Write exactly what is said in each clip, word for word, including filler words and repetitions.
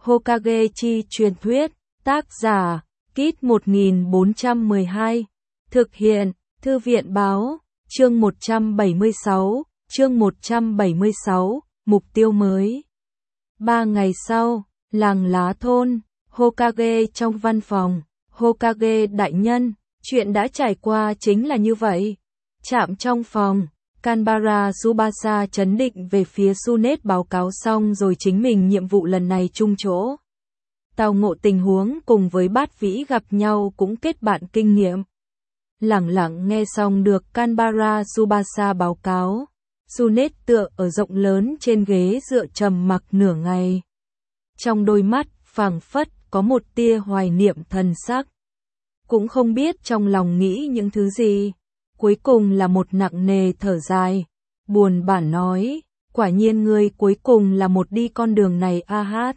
Hokage chi truyền thuyết, tác giả, Kit một nghìn bốn trăm mười hai, thực hiện, Thư viện báo, chương một trăm bảy mươi sáu, chương một trăm bảy mươi sáu, mục tiêu mới. Ba ngày sau, làng Lá Thôn, Hokage trong văn phòng, Hokage đại nhân, chuyện đã trải qua chính là như vậy. Chạm trong phòng, Kanbara Tsubasa chấn định về phía Tsunade báo cáo xong rồi chính mình nhiệm vụ lần này chung chỗ. Tao ngộ tình huống cùng với Bát Vĩ gặp nhau cũng kết bạn kinh nghiệm. Lẳng lặng nghe xong được Kanbara Tsubasa báo cáo, Tsunade tựa ở rộng lớn trên ghế dựa trầm mặc nửa ngày. Trong đôi mắt, phảng phất, có một tia hoài niệm thần sắc. Cũng không biết trong lòng nghĩ những thứ gì. Cuối cùng là một nặng nề thở dài, buồn bã nói, quả nhiên ngươi cuối cùng là một đi con đường này a hát.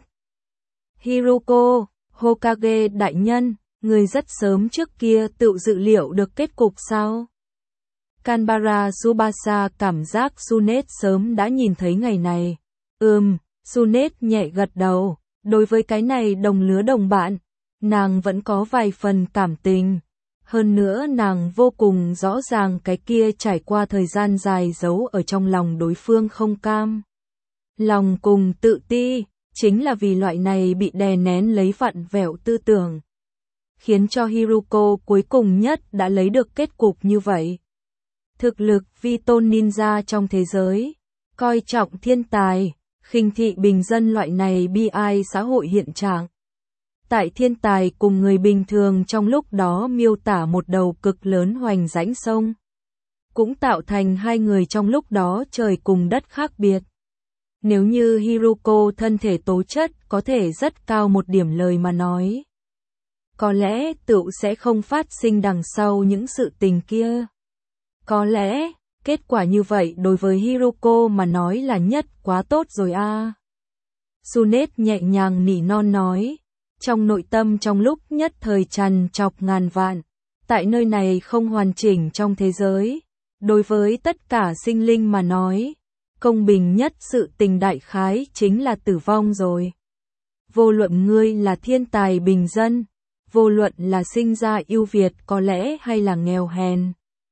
Hiruko, Hokage đại nhân, ngươi rất sớm trước kia tự dự liệu được kết cục sao? Kanbara Tsubasa cảm giác Tsunade sớm đã nhìn thấy ngày này. Ừm, Tsunade nhẹ gật đầu, đối với cái này đồng lứa đồng bạn, nàng vẫn có vài phần cảm tình. Hơn nữa nàng vô cùng rõ ràng cái kia trải qua thời gian dài giấu ở trong lòng đối phương không cam. Lòng cùng tự ti, chính là vì loại này bị đè nén lấy vặn vẹo tư tưởng. Khiến cho Hiruko cuối cùng nhất đã lấy được kết cục như vậy. Thực lực vi tôn ninja trong thế giới, coi trọng thiên tài, khinh thị bình dân loại này bi ai xã hội hiện trạng. Tại thiên tài cùng người bình thường trong lúc đó miêu tả một đầu cực lớn hoành rãnh sông. Cũng tạo thành hai người trong lúc đó trời cùng đất khác biệt. Nếu như Hiruko thân thể tố chất có thể rất cao một điểm lời mà nói, có lẽ tựu sẽ không phát sinh đằng sau những sự tình kia. Có lẽ, kết quả như vậy đối với Hiruko mà nói là nhất quá tốt rồi a. À. Tsunade nhẹ nhàng nỉ non nói. Trong nội tâm trong lúc nhất thời tràn trọc ngàn vạn, tại nơi này không hoàn chỉnh trong thế giới, đối với tất cả sinh linh mà nói, công bình nhất sự tình đại khái chính là tử vong rồi. Vô luận ngươi là thiên tài bình dân, vô luận là sinh ra ưu việt có lẽ hay là nghèo hèn,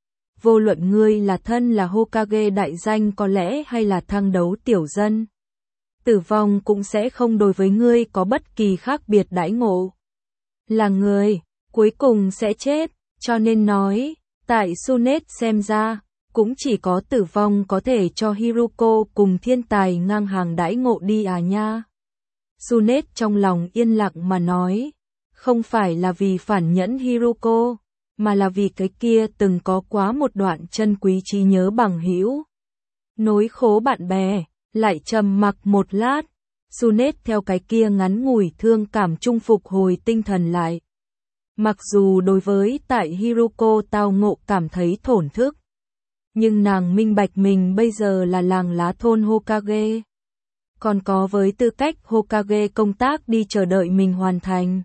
vô luận ngươi là thân là Hokage đại danh có lẽ hay là thăng đấu tiểu dân. Tử vong cũng sẽ không đối với ngươi có bất kỳ khác biệt đãi ngộ. Là người, cuối cùng sẽ chết, cho nên nói, tại Tsunade xem ra, cũng chỉ có tử vong có thể cho Hiruko cùng thiên tài ngang hàng đãi ngộ đi à nha. Tsunade trong lòng yên lặng mà nói, không phải là vì phản nhẫn Hiruko, mà là vì cái kia từng có quá một đoạn chân quý trí nhớ bằng hữu. Nối khố bạn bè. Lại trầm mặc một lát, Tsunade theo cái kia ngắn ngủi thương cảm chung phục hồi tinh thần lại. Mặc dù đối với tại Hiruko tao ngộ cảm thấy thổn thức, nhưng nàng minh bạch mình bây giờ là làng Lá Thôn Hokage. Còn có với tư cách Hokage công tác đi chờ đợi mình hoàn thành.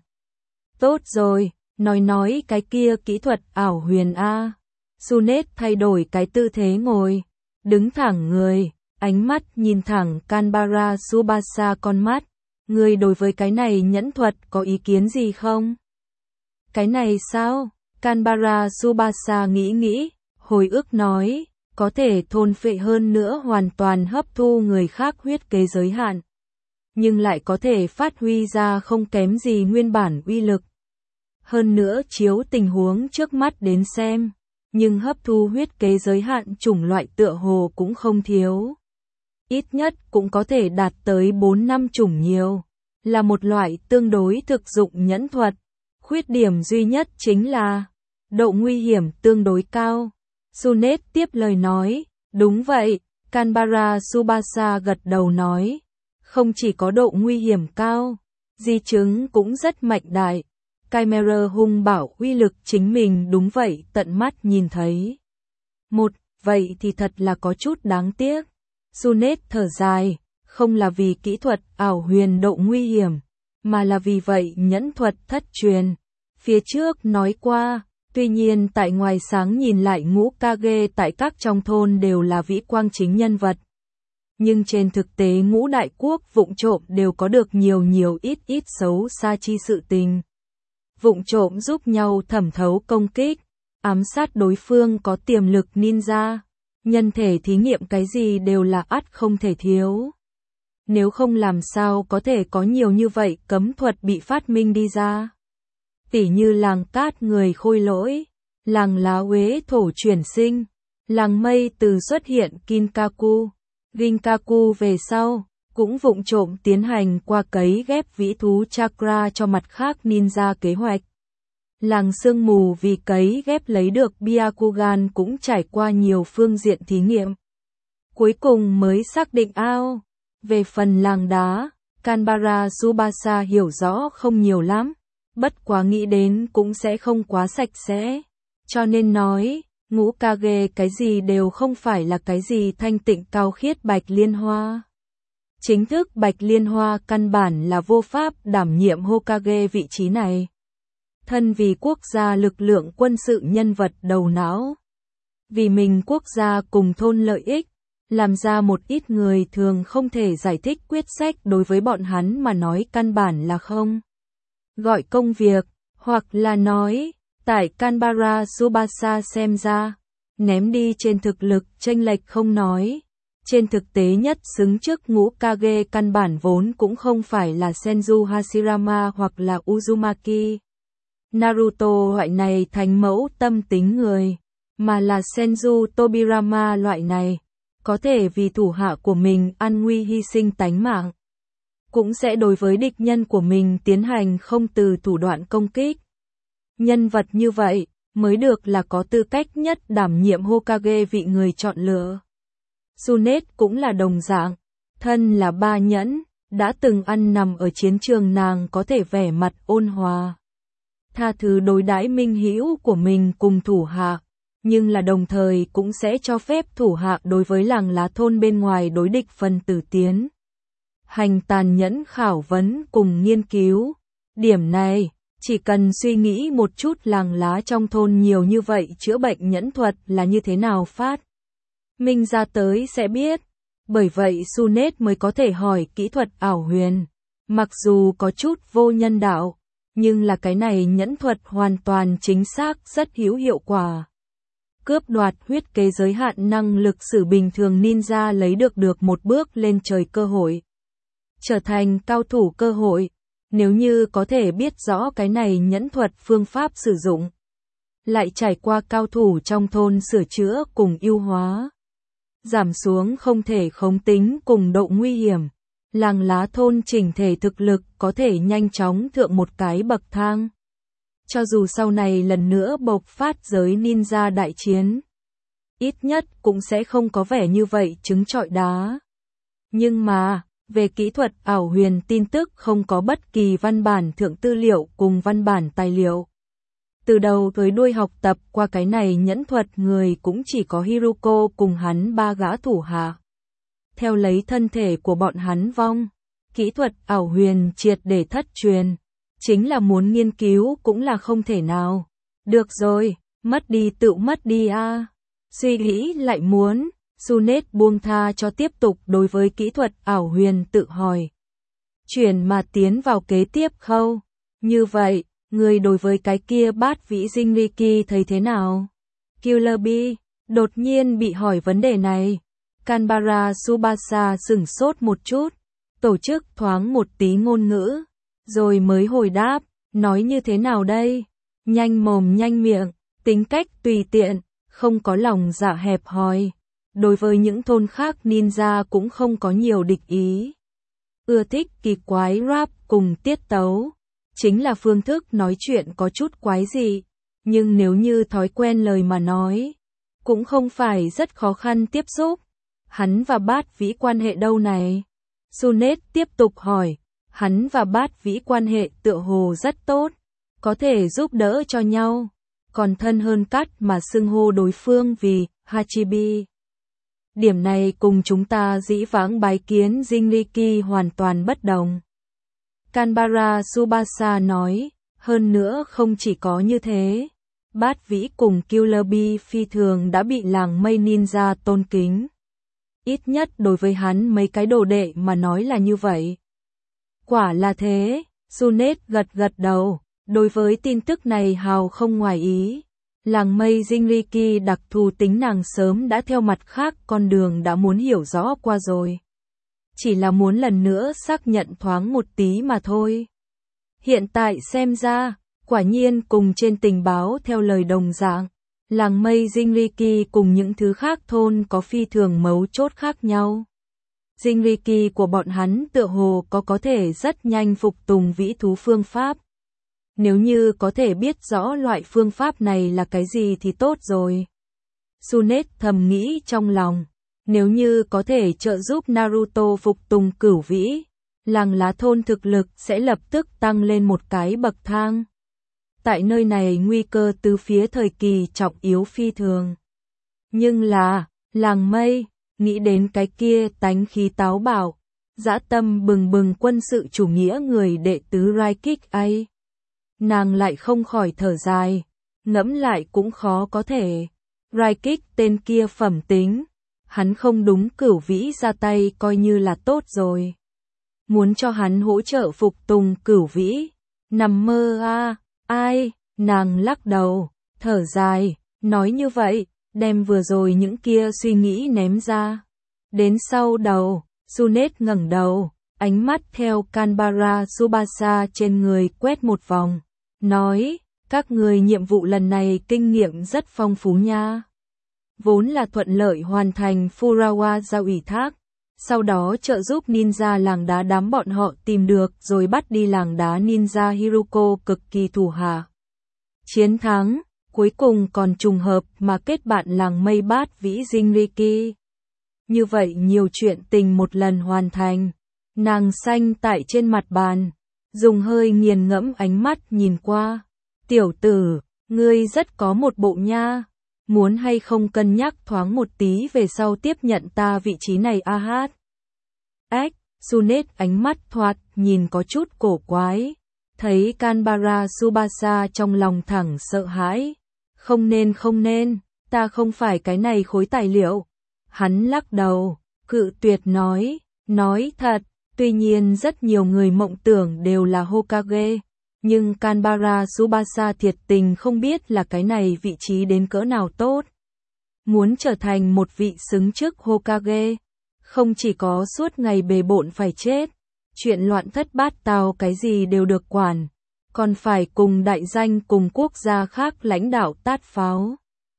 Tốt rồi, nói nói cái kia kỹ thuật ảo huyền A. Tsunade thay đổi cái tư thế ngồi, đứng thẳng người. Ánh mắt nhìn thẳng Kanbara Tsubasa con mắt, ngươi đối với cái này nhẫn thuật có ý kiến gì không? Cái này sao? Kanbara Tsubasa nghĩ nghĩ, hồi ức nói, có thể thôn phệ hơn nữa hoàn toàn hấp thu người khác huyết kế giới hạn, nhưng lại có thể phát huy ra không kém gì nguyên bản uy lực. Hơn nữa chiếu tình huống trước mắt đến xem, nhưng hấp thu huyết kế giới hạn chủng loại tựa hồ cũng không thiếu. Ít nhất cũng có thể đạt tới bốn năm chủng nhiều, là một loại tương đối thực dụng nhẫn thuật. Khuyết điểm duy nhất chính là độ nguy hiểm tương đối cao. Tsunade tiếp lời nói, đúng vậy, Kanbara Tsubasa gật đầu nói, không chỉ có độ nguy hiểm cao, di chứng cũng rất mạnh đại. Chimera hung bảo uy lực chính mình đúng vậy tận mắt nhìn thấy. Một, vậy thì thật là có chút đáng tiếc. Tsunade thở dài, không là vì kỹ thuật ảo huyền độ nguy hiểm, mà là vì vậy nhẫn thuật thất truyền. Phía trước nói qua, tuy nhiên tại ngoài sáng nhìn lại ngũ Kage tại các trong thôn đều là vĩ quang chính nhân vật. Nhưng trên thực tế ngũ đại quốc vụng trộm đều có được nhiều nhiều ít ít xấu xa chi sự tình. Vụng trộm giúp nhau thẩm thấu công kích, ám sát đối phương có tiềm lực ninja, nhân thể thí nghiệm cái gì đều là ắt không thể thiếu. Nếu không làm sao có thể có nhiều như vậy cấm thuật bị phát minh đi ra. Tỉ như làng cát người khôi lỗi, làng lá uế thổ chuyển sinh, làng mây từ xuất hiện Kinkaku, Ginkaku về sau, cũng vụng trộm tiến hành qua cấy ghép vĩ thú chakra cho mặt khác ninja kế hoạch. Làng sương mù vì cấy ghép lấy được Byakugan cũng trải qua nhiều phương diện thí nghiệm. Cuối cùng mới xác định ao. Về phần làng đá, Kanbara Tsubasa hiểu rõ không nhiều lắm, bất quá nghĩ đến cũng sẽ không quá sạch sẽ. Cho nên nói, ngũ Kage cái gì đều không phải là cái gì thanh tịnh cao khiết bạch liên hoa. Chính thức bạch liên hoa căn bản là vô pháp đảm nhiệm Hokage vị trí này. Thân vì quốc gia lực lượng quân sự nhân vật đầu não. Vì mình quốc gia cùng thôn lợi ích, làm ra một ít người thường không thể giải thích quyết sách đối với bọn hắn mà nói căn bản là không. Gọi công việc, hoặc là nói, tại Kanbara Tsubasa xem ra, ném đi trên thực lực chênh lệch không nói. Trên thực tế nhất xứng trước ngũ Kage căn bản vốn cũng không phải là Senju Hashirama hoặc là Uzumaki Naruto loại này thánh mẫu tâm tính người, mà là Senju Tobirama loại này, có thể vì thủ hạ của mình an nguy hy sinh tánh mạng. Cũng sẽ đối với địch nhân của mình tiến hành không từ thủ đoạn công kích. Nhân vật như vậy, mới được là có tư cách nhất đảm nhiệm Hokage vị người chọn lựa. Tsunade cũng là đồng dạng, thân là ba nhẫn, đã từng ăn nằm ở chiến trường nàng có thể vẻ mặt ôn hòa. Tha thứ đối đãi minh hữu của mình cùng thủ hạ, nhưng là đồng thời cũng sẽ cho phép thủ hạ đối với làng lá thôn bên ngoài đối địch phần tử tiến. Hành tàn nhẫn khảo vấn cùng nghiên cứu. Điểm này, chỉ cần suy nghĩ một chút làng lá trong thôn nhiều như vậy chữa bệnh nhẫn thuật là như thế nào phát. Minh ra tới sẽ biết. Bởi vậy Tsunade mới có thể hỏi kỹ thuật ảo huyền. Mặc dù có chút vô nhân đạo, nhưng là cái này nhẫn thuật hoàn toàn chính xác rất hữu hiệu quả. Cướp đoạt huyết kế giới hạn năng lực sử bình thường ninja lấy được được một bước lên trời cơ hội. Trở thành cao thủ cơ hội, nếu như có thể biết rõ cái này nhẫn thuật phương pháp sử dụng. Lại trải qua cao thủ trong thôn sửa chữa cùng ưu hóa. Giảm xuống không thể khống tính cùng độ nguy hiểm. Làng lá thôn chỉnh thể thực lực có thể nhanh chóng thượng một cái bậc thang. Cho dù sau này lần nữa bộc phát giới ninja đại chiến, ít nhất cũng sẽ không có vẻ như vậy trứng trọi đá. Nhưng mà, về kỹ thuật ảo huyền tin tức không có bất kỳ văn bản thượng tư liệu cùng văn bản tài liệu. Từ đầu tới đuôi học tập qua cái này nhẫn thuật người cũng chỉ có Hiruko cùng hắn ba gã thủ hạ. Theo lấy thân thể của bọn hắn vong, kỹ thuật ảo huyền triệt để thất truyền. Chính là muốn nghiên cứu cũng là không thể nào. Được rồi, mất đi tự mất đi a. À. Suy nghĩ lại muốn, Tsunade buông tha cho tiếp tục đối với kỹ thuật ảo huyền tự hỏi. Chuyển mà tiến vào kế tiếp khâu. Như vậy, người đối với cái kia bát vĩ Jinriki thấy thế nào? Killer Bee đột nhiên bị hỏi vấn đề này. Kanbara Tsubasa sửng sốt một chút, tổ chức thoáng một tí ngôn ngữ. Rồi mới hồi đáp, nói như thế nào đây? Nhanh mồm nhanh miệng, tính cách tùy tiện, không có lòng dạ hẹp hòi. Đối với những thôn khác ninja cũng không có nhiều địch ý. Ưa thích kỳ quái rap cùng tiết tấu. Chính là phương thức nói chuyện có chút quái dị. Nhưng nếu như thói quen lời mà nói, cũng không phải rất khó khăn tiếp xúc. Hắn và bát vĩ quan hệ đâu này? Tsunade tiếp tục hỏi. Hắn và bát vĩ quan hệ tựa hồ rất tốt, có thể giúp đỡ cho nhau, còn thân hơn cắt mà xưng hô đối phương vì Hachibi. Điểm này cùng chúng ta dĩ vãng bái kiến Jinriki hoàn toàn bất đồng. Kanbara Tsubasa nói, hơn nữa không chỉ có như thế, bát vĩ cùng Killer Bee phi thường đã bị làng mây ninja tôn kính. ít nhất đối với hắn mấy cái đồ đệ mà nói là như vậy. Quả là thế, Junet gật gật đầu, đối với tin tức này hào không ngoài ý. Làng mây Jinriki đặc thù tính nàng sớm đã theo mặt khác con đường đã muốn hiểu rõ qua rồi. Chỉ là muốn lần nữa xác nhận thoáng một tí mà thôi. Hiện tại xem ra, quả nhiên cùng trên tình báo theo lời đồng dạng, làng mây Jinriki cùng những thứ khác thôn có phi thường mấu chốt khác nhau. Jinriki của bọn hắn tựa hồ có có thể rất nhanh phục tùng vĩ thú phương pháp. Nếu như có thể biết rõ loại phương pháp này là cái gì thì tốt rồi. Junet thầm nghĩ trong lòng, nếu như có thể trợ giúp Naruto phục tùng cửu vĩ, làng lá thôn thực lực sẽ lập tức tăng lên một cái bậc thang. Tại nơi này nguy cơ từ phía thời kỳ trọng yếu phi thường. Nhưng là, làng mây, nghĩ đến cái kia tánh khí táo bạo, dã tâm bừng bừng quân sự chủ nghĩa người đệ tứ Raikik ấy. Nàng lại không khỏi thở dài, ngẫm lại cũng khó có thể. Raikik tên kia phẩm tính, hắn không đúng cửu vĩ ra tay coi như là tốt rồi. Muốn cho hắn hỗ trợ phục tùng cửu vĩ, nằm mơ a, ai, nàng lắc đầu, thở dài, nói như vậy, đem vừa rồi những kia suy nghĩ ném ra. Đến sau đầu, Junet ngẩng đầu, ánh mắt theo Kanbara Tsubasa trên người quét một vòng, nói, các người nhiệm vụ lần này kinh nghiệm rất phong phú nha. Vốn là thuận lợi hoàn thành Furawa giao ủy thác, sau đó trợ giúp ninja làng đá đám bọn họ tìm được rồi bắt đi làng đá ninja Hiruko cực kỳ thủ hạ. Chiến thắng, cuối cùng còn trùng hợp mà kết bạn làng mây bát vĩ Jinriki. Như vậy nhiều chuyện tình một lần hoàn thành. Nàng xanh tại trên mặt bàn, dùng hơi nghiền ngẫm ánh mắt nhìn qua. Tiểu tử, ngươi rất có một bộ nha. Muốn hay không cân nhắc thoáng một tí về sau tiếp nhận ta vị trí này a hát. Ếch, Junet ánh mắt thoạt nhìn có chút cổ quái. Thấy Kanbara Tsubasa trong lòng thẳng sợ hãi. Không nên không nên, ta không phải cái này khối tài liệu. Hắn lắc đầu, cự tuyệt nói, nói thật, tuy nhiên rất nhiều người mộng tưởng đều là Hokage. Nhưng Kanbara Tsubasa thiệt tình không biết là cái này vị trí đến cỡ nào tốt. Muốn trở thành một vị xứng chức Hokage, không chỉ có suốt ngày bề bộn phải chết, chuyện loạn thất bát tao cái gì đều được quản, còn phải cùng đại danh cùng quốc gia khác lãnh đạo tát pháo.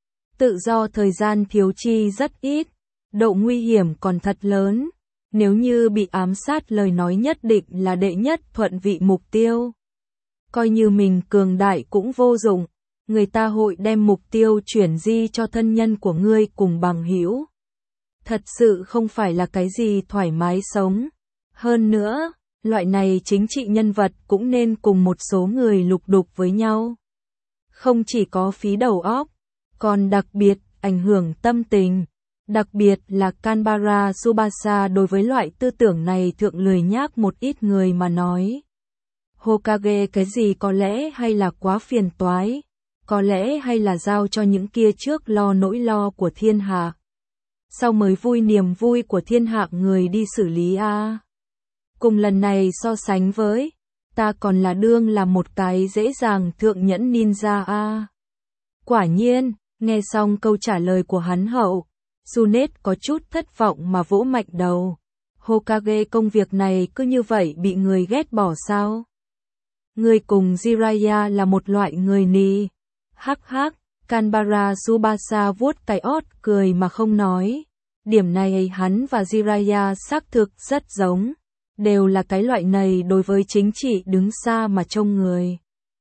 Tự do thời gian thiếu chi rất ít, độ nguy hiểm còn thật lớn, nếu như bị ám sát lời nói nhất định là đệ nhất thuận vị mục tiêu. Coi như mình cường đại cũng vô dụng, người ta hội đem mục tiêu chuyển di cho thân nhân của ngươi cùng bằng hữu. Thật sự không phải là cái gì thoải mái sống. Hơn nữa, loại này chính trị nhân vật cũng nên cùng một số người lục đục với nhau. Không chỉ có phí đầu óc, còn đặc biệt ảnh hưởng tâm tình. Đặc biệt là Kanbara Tsubasa đối với loại tư tưởng này thượng lười nhác một ít người mà nói. Hokage cái gì có lẽ hay là quá phiền toái, có lẽ hay là giao cho những kia trước lo nỗi lo của thiên hạ. Sau mới vui niềm vui của thiên hạ người đi xử lý a. À. Cùng lần này so sánh với, ta còn là đương là một cái dễ dàng thượng nhẫn ninja a. À. Quả nhiên, nghe xong câu trả lời của hắn hậu, Junet có chút thất vọng mà vỗ mạnh đầu. Hokage công việc này cứ như vậy bị người ghét bỏ sao? Người cùng Jiraiya là một loại người nì. Hắc hắc, Kanbara Tsubasa vuốt cái ót cười mà không nói. Điểm này hắn và Jiraiya xác thực rất giống. Đều là cái loại này đối với chính trị đứng xa mà trông người.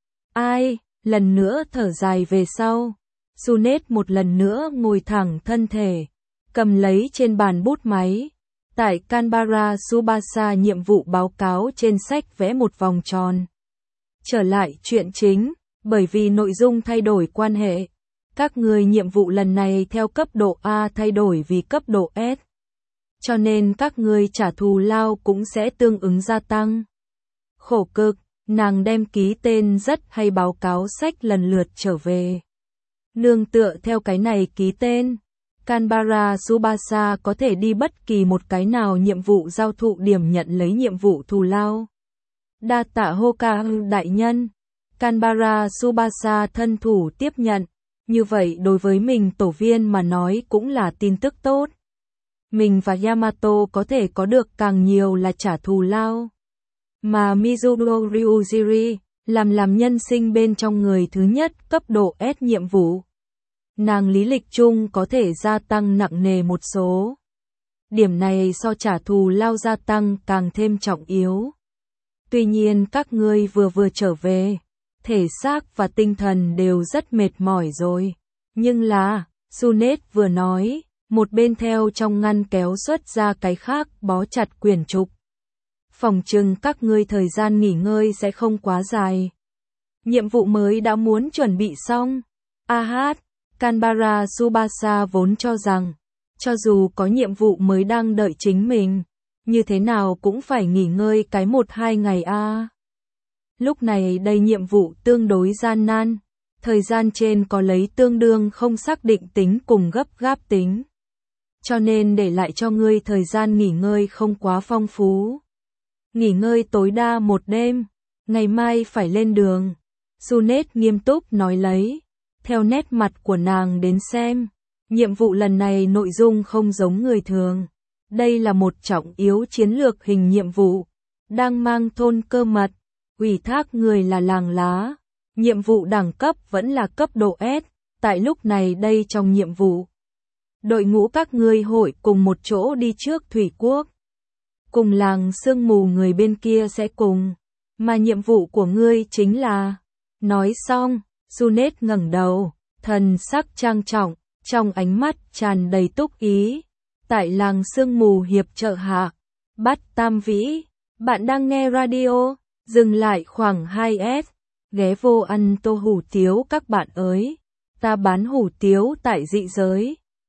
Ai, lần nữa thở dài về sau. Junet một lần nữa ngồi thẳng thân thể, cầm lấy trên bàn bút máy. Tại Kanbara Tsubasa nhiệm vụ báo cáo trên sách vẽ một vòng tròn. Trở lại chuyện chính, bởi vì nội dung thay đổi quan hệ. Các người nhiệm vụ lần này theo cấp độ A thay đổi vì cấp độ S. Cho nên các người trả thù lao cũng sẽ tương ứng gia tăng. Khổ cực, nàng đem ký tên rất hay báo cáo sách lần lượt trở về. Nương tựa theo cái này ký tên, Canberra Tsubasa có thể đi bất kỳ một cái nào nhiệm vụ giao thụ điểm nhận lấy nhiệm vụ thù lao. Đa tạ Hokage đại nhân. Canberra Tsubasa thân thủ tiếp nhận. Như vậy đối với mình tổ viên mà nói cũng là tin tức tốt. Mình và Yamato có thể có được càng nhiều là trả thù lao. Mà Mizuno Ryujiri, làm làm nhân sinh bên trong người thứ nhất cấp độ S nhiệm vụ. Nàng lý lịch chung có thể gia tăng nặng nề một số. Điểm này so trả thù lao gia tăng càng thêm trọng yếu. Tuy nhiên các ngươi vừa vừa trở về, thể xác và tinh thần đều rất mệt mỏi rồi. Nhưng là, Sunet vừa nói, một bên theo trong ngăn kéo xuất ra cái khác bó chặt quyển trục. Phòng trừng các ngươi thời gian nghỉ ngơi sẽ không quá dài. Nhiệm vụ mới đã muốn chuẩn bị xong. A hát, Canberra Tsubasa vốn cho rằng, cho dù có nhiệm vụ mới đang đợi chính mình, như thế nào cũng phải nghỉ ngơi cái một hai ngày a. Lúc này đây nhiệm vụ tương đối gian nan, thời gian trên có lấy tương đương không xác định tính cùng gấp gáp tính. Cho nên để lại cho ngươi thời gian nghỉ ngơi không quá phong phú. Nghỉ ngơi tối đa một đêm, ngày mai phải lên đường. Sunet nghiêm túc nói lấy, theo nét mặt của nàng đến xem, nhiệm vụ lần này nội dung không giống người thường. Đây là một trọng yếu chiến lược hình nhiệm vụ, đang mang thôn cơ mật, ủy thác người là làng lá. Nhiệm vụ đẳng cấp vẫn là cấp độ S, tại lúc này đây trong nhiệm vụ. Đội ngũ các ngươi hội cùng một chỗ đi trước Thủy Quốc. Cùng làng sương mù người bên kia sẽ cùng, mà nhiệm vụ của ngươi chính là... Nói xong, Sunet ngẩng đầu, thần sắc trang trọng, trong ánh mắt tràn đầy túc ý. Tại làng sương mù hiệp trợ hạ, Bát Tam Vĩ, bạn đang nghe radio, dừng lại khoảng hai S, ghé vô ăn tô hủ tiếu các bạn ơi, ta bán hủ tiếu tại dị giới.